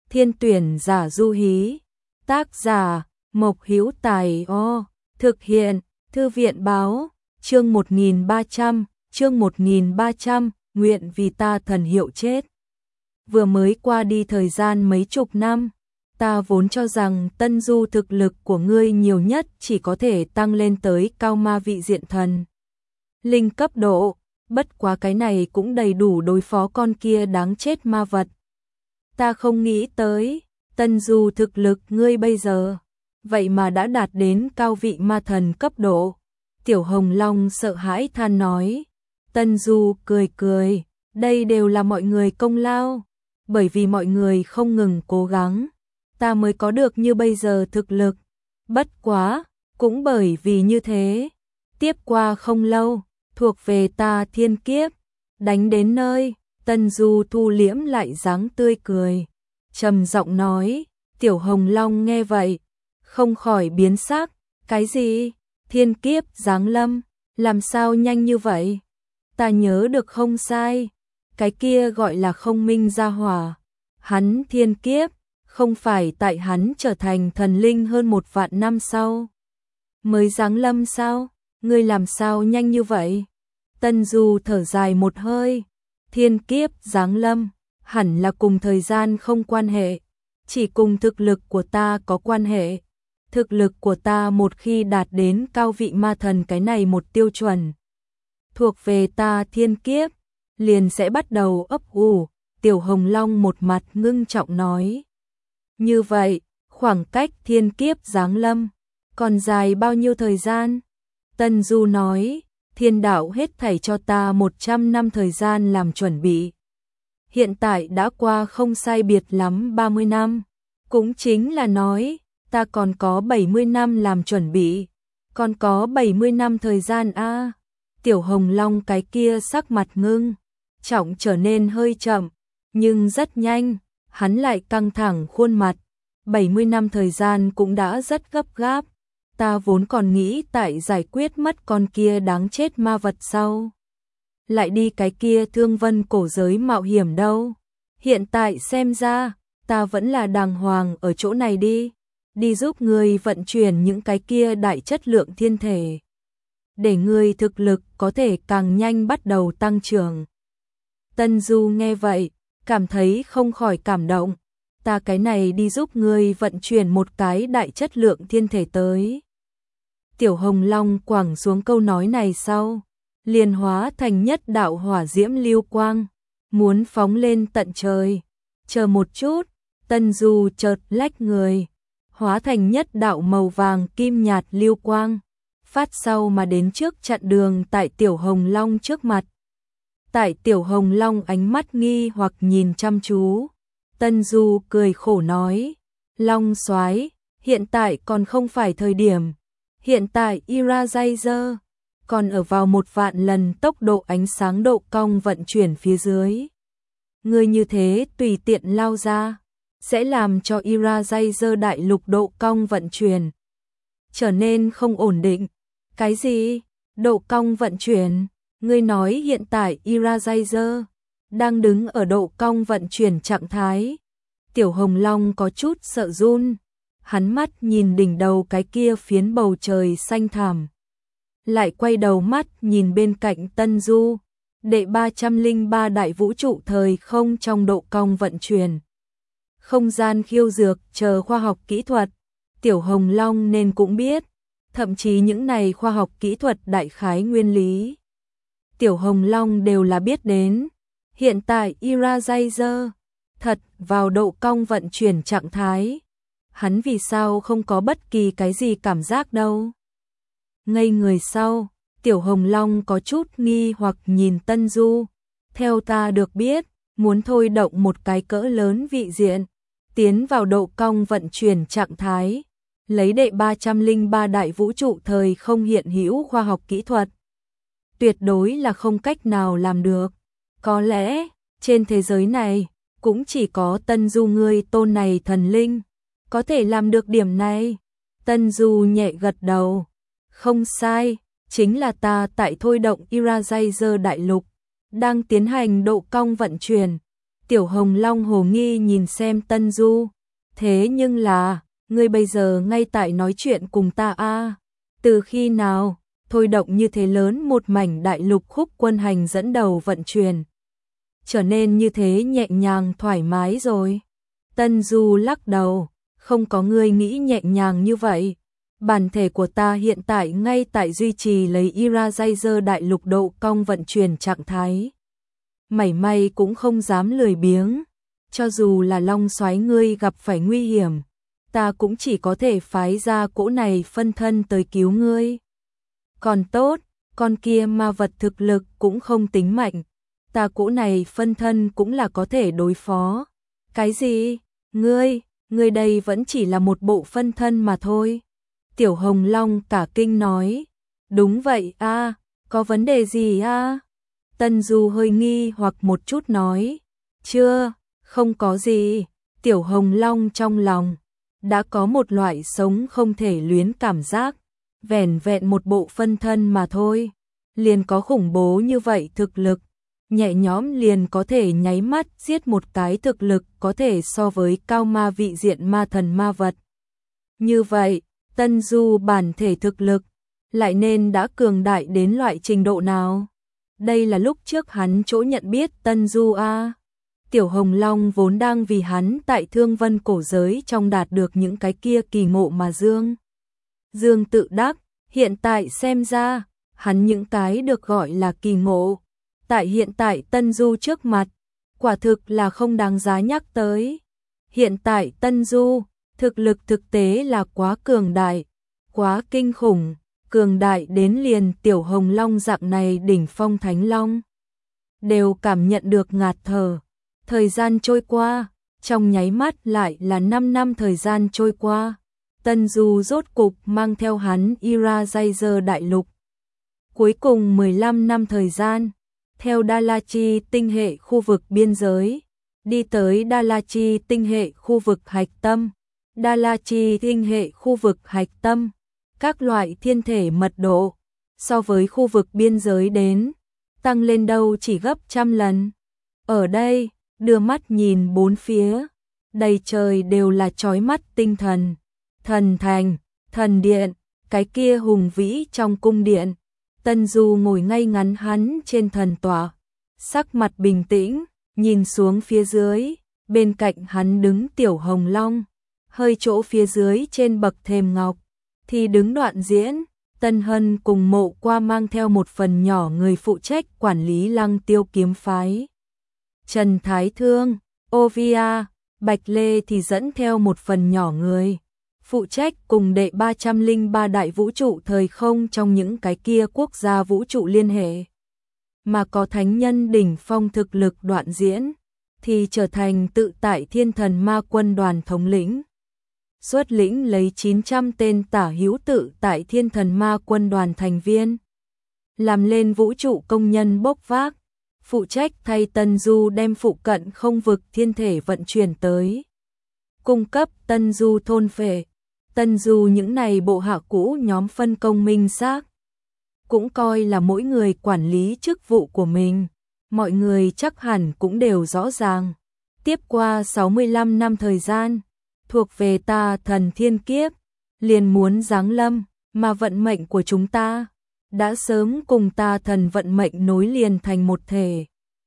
Thiên tuyển giả du hí. Tác giả Mộc Hữu Tài. Thực hiện Thư viện báo. Chương 1300, nguyện vì ta thần hiệu chết. Vừa mới qua đi thời gian mấy chục năm, ta vốn cho rằng Tân Du thực lực của ngươi nhiều nhất chỉ có thể tăng lên tới cao ma vị diện thần linh cấp độ, bất quá cái này cũng đầy đủ đối phó con kia đáng chết ma vật. Ta không nghĩ tới, Tân Du thực lực ngươi bây giờ, vậy mà đã đạt đến cao vị ma thần cấp độ. Tiểu Hồng Long sợ hãi than nói. Tân Du cười cười, đây đều là mọi người công lao, bởi vì mọi người không ngừng cố gắng, ta mới có được như bây giờ thực lực. Bất quá, cũng bởi vì như thế, tiếp qua không lâu, thuộc về ta thiên kiếp, đánh đến nơi, Tân Du thu liễm lại dáng tươi cười, trầm giọng nói. Tiểu Hồng Long nghe vậy, không khỏi biến sắc, cái gì? Thiên kiếp giáng lâm, làm sao nhanh như vậy? Ta nhớ được không sai, cái kia gọi là không minh gia hỏa, hắn thiên kiếp, không phải tại hắn trở thành thần linh hơn 1 vạn năm sau mới giáng lâm sao? Ngươi làm sao nhanh như vậy? Tân Du thở dài một hơi, thiên kiếp giáng lâm, hẳn là cùng thời gian không quan hệ, chỉ cùng thực lực của ta có quan hệ. Thực lực của ta một khi đạt đến cao vị ma thần cái này một tiêu chuẩn, thuộc về ta thiên kiếp, liền sẽ bắt đầu ấp ủ. Tiểu Hồng Long một mặt ngưng trọng nói. Như vậy, khoảng cách thiên kiếp giáng lâm, còn dài bao nhiêu thời gian? Tân Du nói, thiên đạo hết thảy cho ta 100 năm thời gian làm chuẩn bị. Hiện tại đã qua không sai biệt lắm 30 năm, cũng chính là nói, ta còn có 70 năm làm chuẩn bị, còn có 70 năm thời gian a. Tiểu Hồng Long cái kia sắc mặt ngưng trọng trở nên hơi chậm, nhưng rất nhanh, hắn lại căng thẳng khuôn mặt. 70 năm thời gian cũng đã rất gấp gáp, ta vốn còn nghĩ tại giải quyết mất con kia đáng chết ma vật sau, lại đi cái kia Thương Vân cổ giới mạo hiểm đâu. Hiện tại xem ra, ta vẫn là đàng hoàng ở chỗ này đi giúp ngươi vận chuyển những cái kia đại chất lượng thiên thể, để ngươi thực lực có thể càng nhanh bắt đầu tăng trưởng. Tân Du nghe vậy, cảm thấy không khỏi cảm động, ta cái này đi giúp ngươi vận chuyển một cái đại chất lượng thiên thể tới. Tiểu Hồng Long quẳng xuống câu nói này sau, liền hóa thành nhất đạo hỏa diễm lưu quang, muốn phóng lên tận trời. Chờ một chút, Tân Du chợt lách người, hóa thành nhất đạo màu vàng kim nhạt lưu quang, phát sau mà đến trước chặn đường tại Tiểu Hồng Long trước mặt. Tại Tiểu Hồng Long ánh mắt nghi hoặc nhìn chăm chú, Tân Du cười khổ nói, Long soái, hiện tại còn không phải thời điểm, hiện tại Eraser còn ở vào 1 vạn lần tốc độ ánh sáng độ cong vận chuyển phía dưới. Ngươi như thế tùy tiện lao ra, sẽ làm cho Eraser đại lục độ cong vận chuyển trở nên không ổn định. Cái gì? Độ cong vận chuyển? Ngươi nói hiện tại Eraser đang đứng ở độ cong vận chuyển trạng thái. Tiểu Hồng Long có chút sợ run, hắn mắt nhìn đỉnh đầu cái kia phiến bầu trời xanh thẳm, lại quay đầu mắt nhìn bên cạnh Tân Du, đệ 303 đại vũ trụ thời không trong độ cong vận chuyển, không gian khiêu dược chờ khoa học kỹ thuật, Tiểu Hồng Long nên cũng biết, thậm chí những này khoa học kỹ thuật đại khái nguyên lý, Tiểu Hồng Long đều là biết đến. Hiện tại Eraser thật vào độ cong vận chuyển trạng thái, hắn vì sao không có bất kỳ cái gì cảm giác đâu? Ngây người sau, Tiểu Hồng Long có chút nghi hoặc nhìn Tân Du. Theo ta được biết, muốn thôi động một cái cỡ lớn vị diện, tiến vào độ cong vận chuyển trạng thái, lấy đệ 303 đại vũ trụ thời không hiện hữu khoa học kỹ thuật, tuyệt đối là không cách nào làm được. Có lẽ, trên thế giới này, cũng chỉ có Tân Du ngươi tôn này thần linh, có thể làm được điểm này. Tân Du nhẹ gật đầu. Không sai, chính là ta tại thôi động Eraser đại lục, đang tiến hành độ cong vận chuyển. Tiểu Hồng Long hồ nghi nhìn xem Tân Du. Thế nhưng là, ngươi bây giờ ngay tại nói chuyện cùng ta a? Từ khi nào, thôi động như thế lớn một mảnh đại lục Khúc Quân Hành dẫn đầu vận chuyển. Trở nên như thế nhẹ nhàng thoải mái rồi. Tân Du lắc đầu, không có ngươi nghĩ nhẹ nhàng như vậy. Bản thể của ta hiện tại ngay tại duy trì lấy Irajazer đại lục độ cong vận chuyển trạng thái. Mảy may cũng không dám lười biếng. Cho dù là Long Soái ngươi gặp phải nguy hiểm, ta cũng chỉ có thể phái ra cỗ này phân thân tới cứu ngươi. Còn tốt, con kia ma vật thực lực cũng không tính mạnh. Ta cỗ này phân thân cũng là có thể đối phó. Cái gì? Ngươi đây vẫn chỉ là một bộ phân thân mà thôi. Tiểu Hồng Long cả kinh nói. Đúng vậy a, có vấn đề gì a? Tân Du hơi nghi hoặc một chút nói. Chưa, không có gì. Tiểu Hồng Long trong lòng đã có một loại sống không thể luyến cảm giác. Vẻn vẹn một bộ phân thân mà thôi, liền có khủng bố như vậy thực lực. Nhẹ nhõm liền có thể nháy mắt giết một cái thực lực có thể so với cao ma vị diện ma thần ma vật. Như vậy, Tân Du bản thể thực lực lại nên đã cường đại đến loại trình độ nào? Đây là lúc trước hắn chỗ nhận biết Tân Du a. Tiểu Hồng Long vốn đang vì hắn tại Thương Vân cổ giới trong đạt được những cái kia kỳ ngộ mà Dương tự đắc, hiện tại xem ra, hắn những cái được gọi là kỳ ngộ. Tại hiện tại Tân Du trước mặt, quả thực là không đáng giá nhắc tới. Hiện tại Tân Du, thực lực thực tế là quá cường đại, quá kinh khủng, cường đại đến liền Tiểu Hồng Long dạng này đỉnh phong Thánh Long. Đều cảm nhận được ngạt thở. Thời gian trôi qua, trong nháy mắt lại là 5 năm thời gian trôi qua. Tân Du rốt cục mang theo hắn Irajazer đại lục. Cuối cùng 15 năm thời gian, theo Dalachi tinh hệ khu vực biên giới, đi tới Dalachi tinh hệ khu vực hạch tâm. Dalachi tinh hệ khu vực hạch tâm, các loại thiên thể mật độ, so với khu vực biên giới đến, tăng lên đâu chỉ gấp trăm lần. Ở đây, đưa mắt nhìn bốn phía, đầy trời đều là chói mắt tinh thần. Thần thành, thần điện, cái kia hùng vĩ trong cung điện. Tân Du ngồi ngay ngắn hắn trên thần tọa, sắc mặt bình tĩnh, nhìn xuống phía dưới, bên cạnh hắn đứng Tiểu Hồng Long, hơi chỗ phía dưới trên bậc thềm ngọc, thì đứng Đoạn Diễn, Tân Hân cùng Mộ Qua mang theo một phần nhỏ người phụ trách quản lý Lăng Tiêu kiếm phái. Trần Thái Thương, Ovia, Bạch Lê thì dẫn theo một phần nhỏ người phụ trách cùng đệ 303 đại vũ trụ thời không trong những cái kia quốc gia vũ trụ liên hệ. Mà có thánh nhân đỉnh phong thực lực Đoạn Diễn, thì trở thành tự tại thiên thần ma quân đoàn thống lĩnh. Xuất lĩnh lấy 900 tên tả hữu tự tại thiên thần ma quân đoàn thành viên. Làm lên vũ trụ công nhân bốc vác, phụ trách thay Tân Du đem phụ cận không vực thiên thể vận chuyển tới. Cung cấp Tân Du thôn phệ. Tân Du những này bộ hạ cũ nhóm phân công minh xác, cũng coi là mỗi người quản lý chức vụ của mình, mọi người chắc hẳn cũng đều rõ ràng. Tiếp qua 65 năm thời gian, thuộc về ta thần thiên kiếp, liền muốn giáng lâm, mà vận mệnh của chúng ta đã sớm cùng ta thần vận mệnh nối liền thành một thể.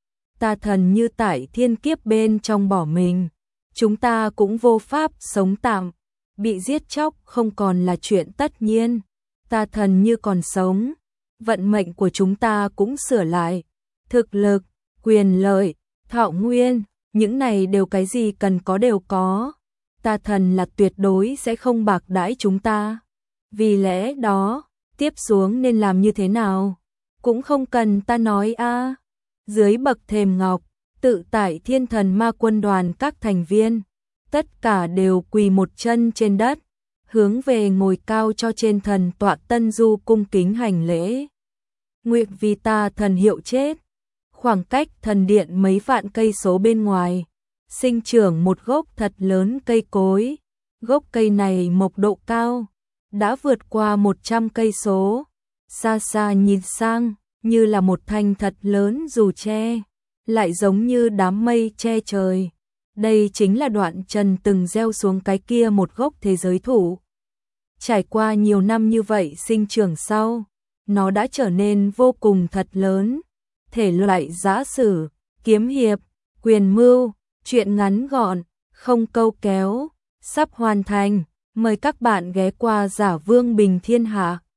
Ta thần như tại thiên kiếp bên trong bỏ mình, chúng ta cũng vô pháp sống tạm. Bị giết chóc không còn là chuyện tất nhiên. Ta thần như còn sống, vận mệnh của chúng ta cũng sửa lại. Thực lực, quyền lợi, thọ nguyên, những này đều cái gì cần có đều có. Ta thần là tuyệt đối sẽ không bạc đãi chúng ta. Vì lẽ đó, tiếp xuống nên làm như thế nào? Cũng không cần ta nói a. Dưới bậc thềm ngọc, tự tại thiên thần ma quân đoàn các thành viên, tất cả đều quỳ một chân trên đất, hướng về ngồi cao cho trên thần tọa Tân Du cung kính hành lễ. Nguyện vì ta thần hiệu chết. Khoảng cách thần điện mấy vạn cây số bên ngoài, sinh trưởng một gốc thật lớn cây cối. Gốc cây này mộc độ cao, đã vượt qua 100 cây số. Xa xa nhìn sang, như là một thanh thật lớn dù tre. lại giống như đám mây che trời. Đây chính là Đoạn Trần từng gieo xuống cái kia một gốc thế giới thụ. Trải qua nhiều năm như vậy sinh trưởng sau, nó đã trở nên vô cùng thật lớn. Thể loại giã sử, kiếm hiệp, quyền mưu, truyện ngắn gọn, không câu kéo, sắp hoàn thành. Mời các bạn ghé qua Giả Vương Bình Thiên Hạ.